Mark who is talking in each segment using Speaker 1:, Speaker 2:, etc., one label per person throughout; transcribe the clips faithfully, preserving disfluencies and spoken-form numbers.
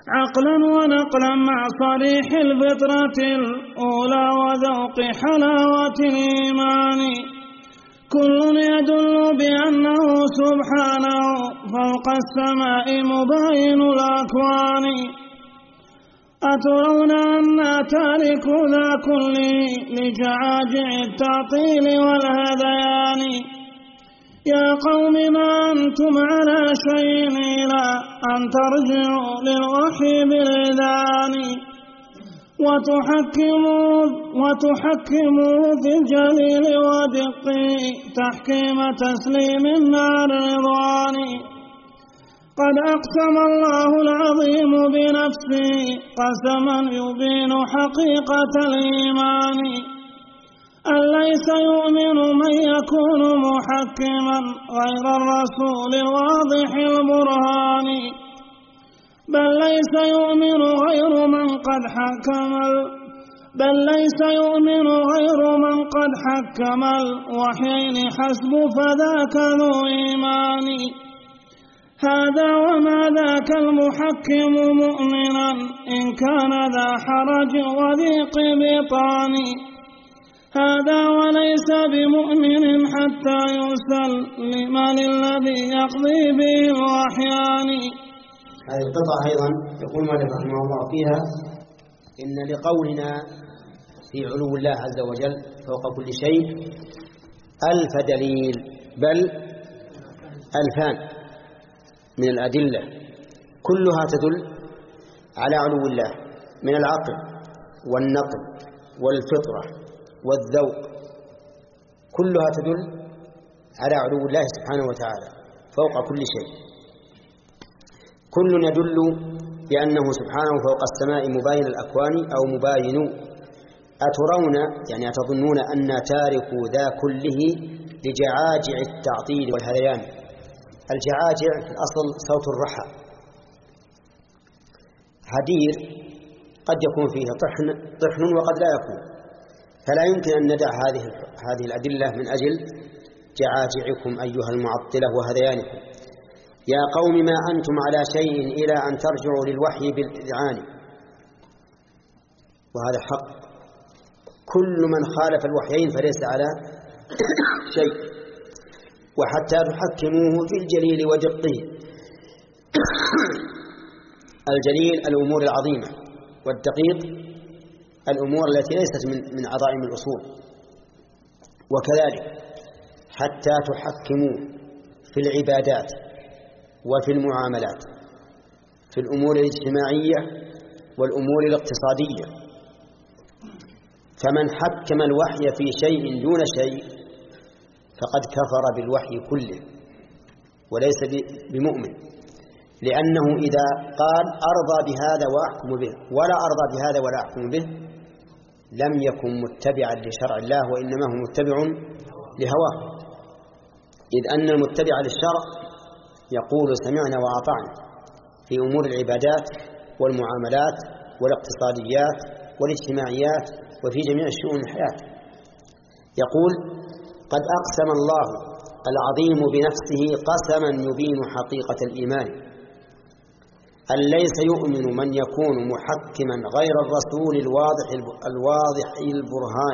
Speaker 1: عقلا ونقلا مع صريح الفطرة الأولى وذوق حلاوة الإيمان. كل يدل بأنه سبحانه فوق السماء مبين الأكوان. أترون أن تارك ذا كله لجعاجع التعطيل والهذيان. يا قوم ما أنتم على شيء إلى أن ترجعوا للوحي بالإذان وتحكموا, وتحكموا في الجليل ودقه تحكيم تسليم مع الرضوان. قد أقسم الله العظيم بنفسه قسما يبين حقيقة الإيمان. أن ليس يؤمن من يكون محكما غير الرسول الواضح البرهان. بل ليس يؤمن غير من قد حكم بل ليس يؤمن غير من قد حكم الوحيين حسب فذاك ذو إيمان. هذا وما ذاك المحكم مؤمنا إن كان ذا حرج وضيق بطان. هذا وليس بمؤمن حتى يسل لمن الذي يقضي به الوحيان.
Speaker 2: هذه القطعة أيضا يقول مالك رحمه الله فيها إن لقولنا في علو الله عز وجل فوق كل شيء ألف دليل، بل ألفان من الأدلة كلها تدل على علو الله من العقل والنقل والفطرة والذوق، كلها تدل على علو الله سبحانه وتعالى فوق كل شيء. كل يدل بأنه سبحانه فوق السماء مباين الأكوان أو مباين. أترون يعني أتظنون أن تاركوا ذا كله لجعاجع التعطيل والهذيان. الجعاجع في الأصل صوت الرحى، هدير قد يكون فيه طحن, طحن وقد لا يكون، فلا يمكن أن ندع هذه هذه الأدلة من أجل جعاجعكم أيها المعطلة وهذيانكم. يا قوم ما أنتم على شيء إلى أن ترجعوا للوحي بالإذعان. وهذا حق، كل من خالف الوحيين فليس على شيء. وحتى تحكموه في الجليل ودقه. الجليل الأمور العظيمة، والدقيق الأمور التي ليست من من عظائم الأصول. وكذلك حتى تحكموه في العبادات وفي المعاملات، في الأمور الاجتماعية والأمور الاقتصادية. فمن حكم الوحي في شيء دون شيء فقد كفر بالوحي كله وليس بمؤمن، لأنه إذا قال أرضى بهذا وأحكم به ولا أرضى بهذا ولا أحكم به لم يكن متبعا لشرع الله، وإنما هو متبع لهواه. إذ أن المتبع للشرع يقول سمعنا وأطعنا في أمور العبادات والمعاملات والاقتصاديات والاجتماعيات وفي جميع شؤون الحياة. يقول قد أقسم الله العظيم بنفسه قسما يبين حقيقة الإيمان. أن ليس يؤمن من يكون محكما غير الرسول الواضح الواضح البرهان.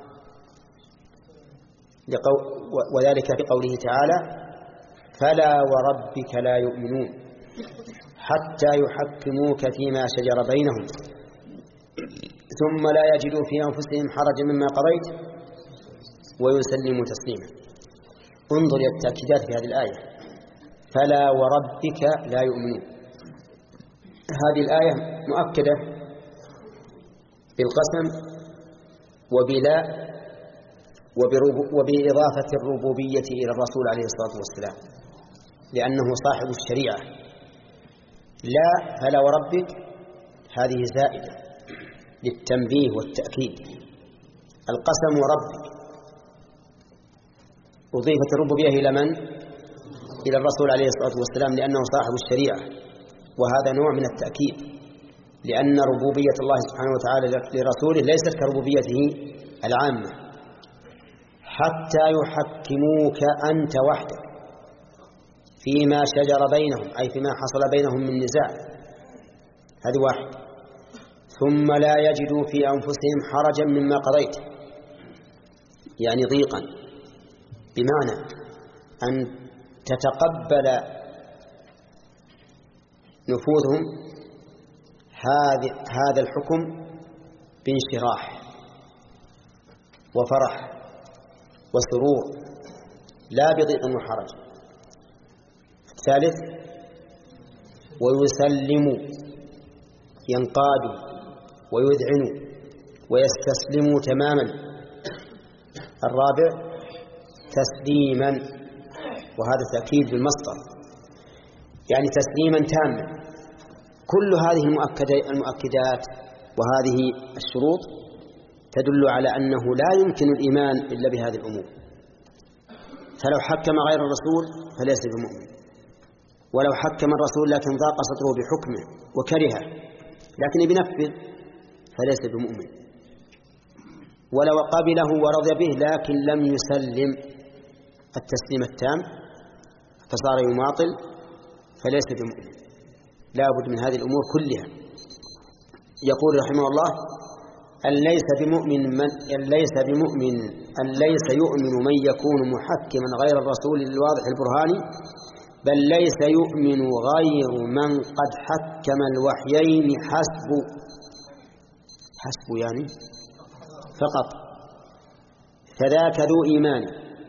Speaker 2: وذلك في قوله تعالى فلا وربك لا يؤمنون حتى يحكموك فيما شجر بينهم ثم لا يجدوا في أنفسهم حرجا مما قضيت ويسلموا تسليما. انظر إلى التأكيدات في هذه الآية، فلا وربك لا يؤمنون. هذه الآية مؤكدة بالقسم وبلا وبإضافة الربوبية إلى الرسول عليه الصلاة والسلام، لأنه صاحب الشريعة. لا فلا وربك هذه زائدة للتنبيه والتأكيد. القسم وربك أضيفت الربوبية إلى من؟ إلى الرسول عليه الصلاة والسلام، لأنه صاحب الشريعة، وهذا نوع من التأكيد، لأن ربوبية الله سبحانه وتعالى لرسوله ليست كربوبيته العامة. حتى يحكموك أنت وحدك فيما شجر بينهم، أي فيما حصل بينهم من نزاع. هذه واحد. ثم لا يجدوا في أنفسهم حرجا مما قضيت، يعني ضيقا، بمعنى أن تتقبل نفوذهم هذا الحكم بانشراح وفرح وسرور، لا بضيق وحرج. الثالث ويسلموا، ينقادوا ويذعنوا ويستسلموا تماما. الرابع تسليما، وهذا تأكيد بالمصدر، يعني تسليما تاما. كل هذه المؤكدات وهذه الشروط تدل على أنه لا يمكن الإيمان إلا بهذه الأمور. فلو حكم غير الرسول فليس بمؤمن، ولو حكم الرسول لكن ضاق صدره بحكمه وكرهه لكن بنفذ فليس بمؤمن، ولو قبله ورضي به لكن لم يسلم التسليم التام فصار يماطل فليس بمؤمن. لا بد من هذه الأمور كلها. يقول رحمه الله: أن ليس بمؤمن من أن ليس بمؤمن أن ليس يؤمن من يكون محكما غير الرسول الواضح البرهاني، بل ليس يؤمن غير من قد حكم الوحيين حسب حسب يعني فقط، فذاك ذو إيمان.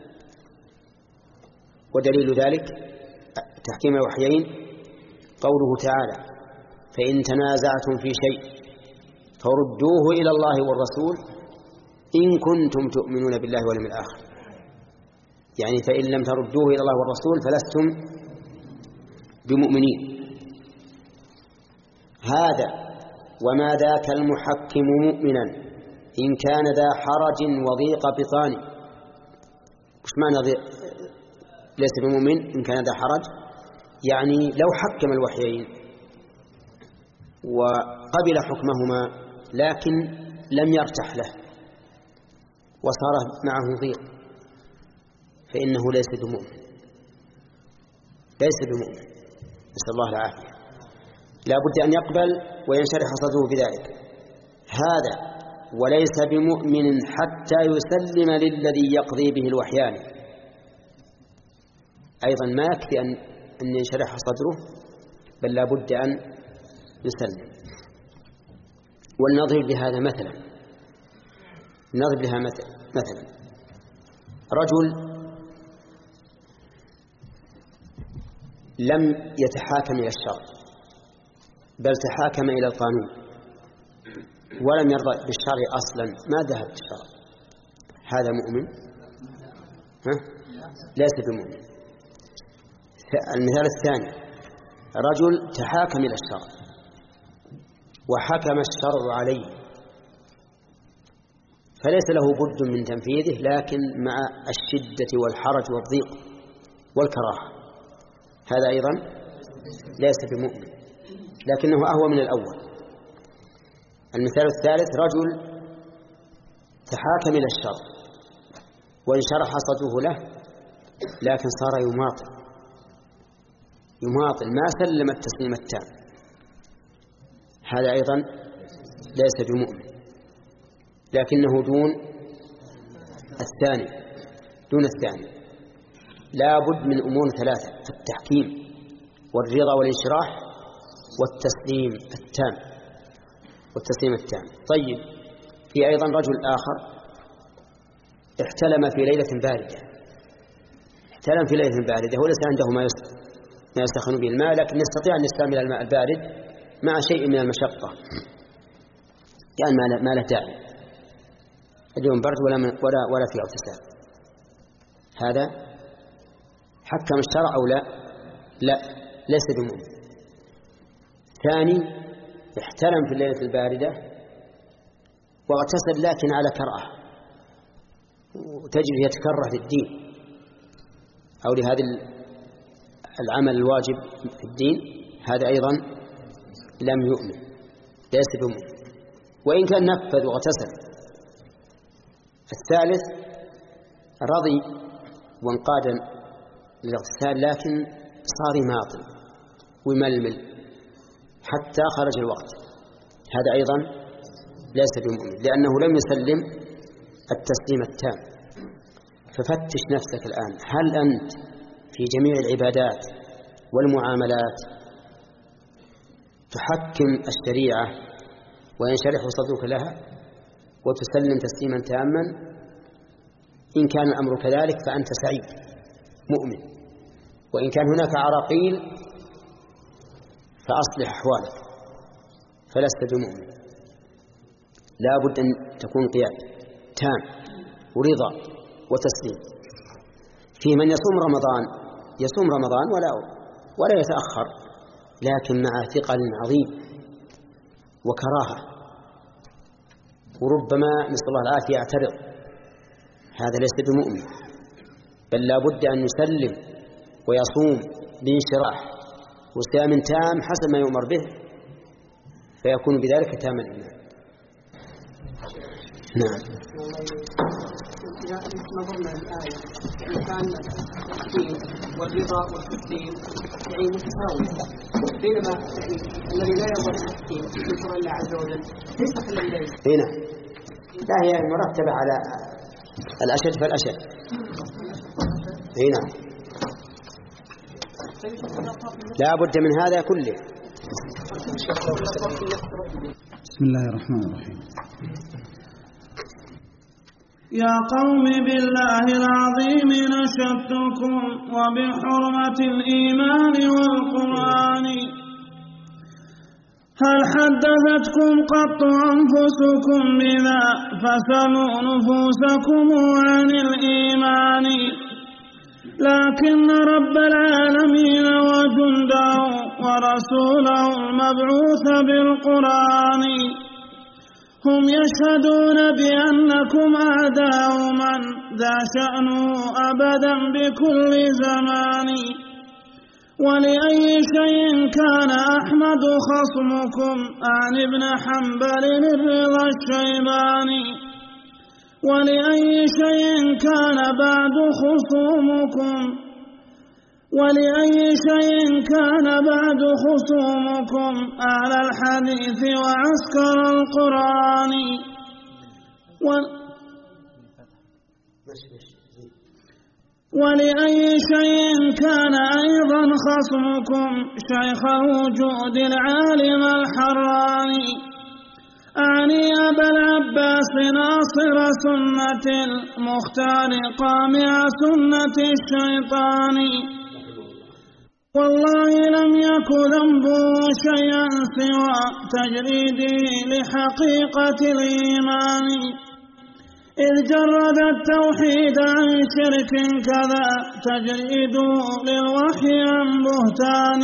Speaker 2: ودليل ذلك تحكيم الوحيين قوله تعالى: فإن تنازعتم في شيء فردوه إلى الله والرسول إن كنتم تؤمنون بالله واليوم الآخر. يعني فإن لم تردوه إلى الله والرسول فلستم بمؤمنين. هذا وما ذاك المحكم مؤمنا إن كان ذا حرج وضيق بطان. وش معنى ليس بمؤمن إن كان ذا حرج؟ يعني لو حكم الوحيين وقبل حكمهما لكن لم يرتاح له وصار معه ضيق فإنه ليس بمؤمن، ليس بمؤمن، نسأل الله العافية. لا بد أن يقبل وينشرح صدره بذلك. هذا وليس بمؤمن حتى يسلم للذي يقضي به الوحيان، أيضا ما يكفي أن أن ينشرح صدره بل لا بد أن يسلم. ولنضرب لهذا مثلا نضرب لها مثلا مثلا رجل لم يتحاكم إلى الشرع بل تحاكم إلى القانون ولم يرضى بالشرع أصلا، ما ذهب بالشرع، هذا مؤمن؟ ها؟ ليس بمؤمن. المثال الثاني رجل تحاكم إلى الشرع وحكم الشرع عليه فليس له بد من تنفيذه لكن مع الشدة والحرج والضيق والكراهة، هذا أيضا ليس بمؤمن لكنه أهوى من الأول. المثال الثالث رجل تحاكم إلى الشرع وانشرح صدره له لكن صار يماطل يماطل ما سلم التسليم التام، هذا أيضا ليس بمؤمن لكنه دون الثاني دون الثاني. لا بد من أمور ثلاثة: التحكيم والرضا والانشراح والتسليم التام والتسليم التام. طيب، في أيضا رجل آخر احتلم في ليلة باردة احتلم في ليلة باردة وليس عنده ما يسخن به الماء لكن يستطيع أن يستعمل الماء البارد مع شيء من المشقة، يعني ما له داعي، اليوم برد ولا ولا ولا في اغتسال، هذا حكم الشرع أو لا؟ لا، ليس بمؤمن. ثاني احتلم في الليلة الباردة واغتسل لكن على كراهة وتجد يتكره في الدين أو لهذا العمل الواجب في الدين، هذا أيضا لم يؤمن، ليس بمؤمن وإن كان نفذ واغتسل. الثالث رضي وانقاد للاغتسال لكن صار ماطل ويململ حتى خرج الوقت، هذا أيضا ليس بمؤمن، لأنه لم يسلم التسليم التام. ففتش نفسك الآن، هل أنت في جميع العبادات والمعاملات تحكم الشريعة وينشرح صدرك لها وتسلم تسليما تاما؟ إن كان الأمر كذلك فأنت سعيد مؤمن، وإن كان هناك عراقيل فأصلح أحوالك، فلست بمؤمن. لا بد أن تكون قياد تام ورضا وتسليم. في من يصوم رمضان يصوم رمضان ولا ولا يتأخر، لكن مع ثقل عظيم وكراهة، وربما نسأل الله العافية يعترض، هذا ليس بمؤمن. بل لا بد أن يسلم ويصوم بانشراح وصيام تام حسب ما يؤمر به، فيكون بذلك تام الإيمان. نعم.
Speaker 3: إذا نظرنا الآية كان التسليم والرضا والتسليم يعني متساوي، بينما يعني الذي لا يرضى بالتسليم يشكر الله عز وجل ليس كل الليل.
Speaker 2: هنا لا، هي مرتبة على الأشد فالأشد. هنا لا بد من هذا كله.
Speaker 1: بسم الله الرحمن الرحيم. يا قوم بالله العظيم نشدتكم وبحرمة الإيمان والقرآن، هل حدثتكم قط أنفسكم بذا؟ فسلوا نفوسكم عن الإيمان. لكن رب العالمين وجنده ورسوله المبعوث بالقرآن هم يشهدون بأنكم أعداء من ذا شأنه أبدا بكل زمان. ولأي شيء كان أحمد خصمكم عن ابن حنبل الرضا الشيباني؟ ولأي شيء كان بعد خصومكم ولأي شيء كان بعد خصومكم أهل الحديث وعسكر القرآن؟ و... ولأي شيء كان أيضا خصمكم شيخ الوجود العالم الحراني؟ أعني أبا العباس ناصر سنة المختار قامع سنة الشيطان. والله لم يك ذنبه شيئا سوى تجريده لحقيقة الإيمان، إذ جرد التوحيد عن شرك كذا تجريده للوحي عن بهتان.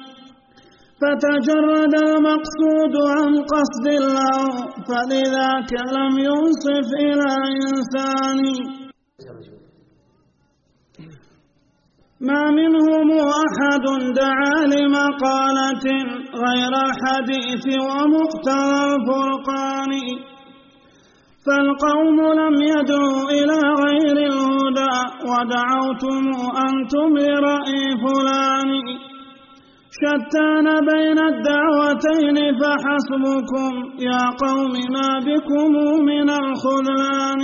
Speaker 1: فتجرد المقصود عن قصد الله فلذاك لم ينصف إلى إنسان. ما منهم أحد دعا لمقالة غير الحديث ومقتضى الفرقان، فالقوم لم يدعوا إلى غير الهدى ودعوتم أنتم لرأي فلان. شتان بين الدعوتين فحسبكم يا قوم ما بكم من الخذلان.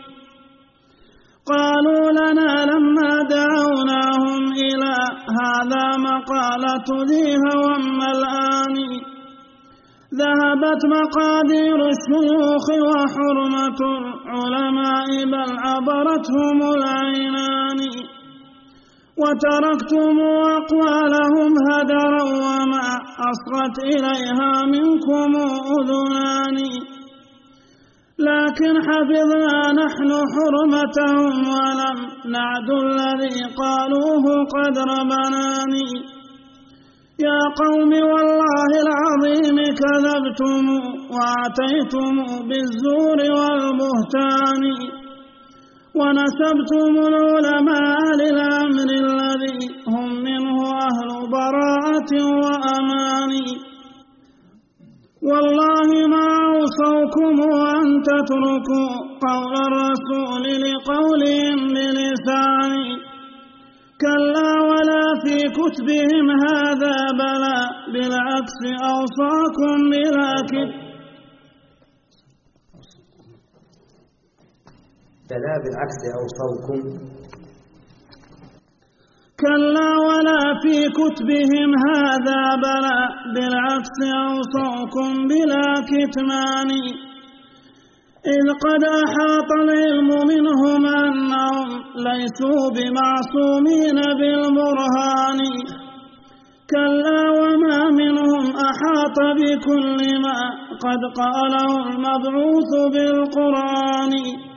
Speaker 1: قالوا لنا لما دعوناهم إلى هذا مقالة ذي هوى الآن. ذهبت مقادير الشيوخ وحرمة العلماء بل عبرتهم العينان. وتركتم أقوالهم هدرا وما أصغت إليها منكم أذنان. لكن حفظنا نحن حرمتهم ولم نعد الذي قالوه قدر بنان. يا قوم والله العظيم كذبتم وأتيتم بالزور والبهتان، ونسبتم العلماء للأمر الذي هم منه أهل براءة وأمان. والله ما أوصوكم أن تتركوا قول الرسول لقولهم بلسان، كلا ولا في كتبهم هذا بلى بالعكس أوصاكم بلا كتمان.
Speaker 2: بلى بالعكس أوصوكم.
Speaker 1: كلا ولا في كتبهم هذا بلى بالعكس أوصوكم بلا كتمان. إذ قد أحاط العلم منهم أنهم ليسوا بمعصومين بالبرهان. كلا وما منهم أحاط بكل ما قد قاله المبعوث بالقرآن.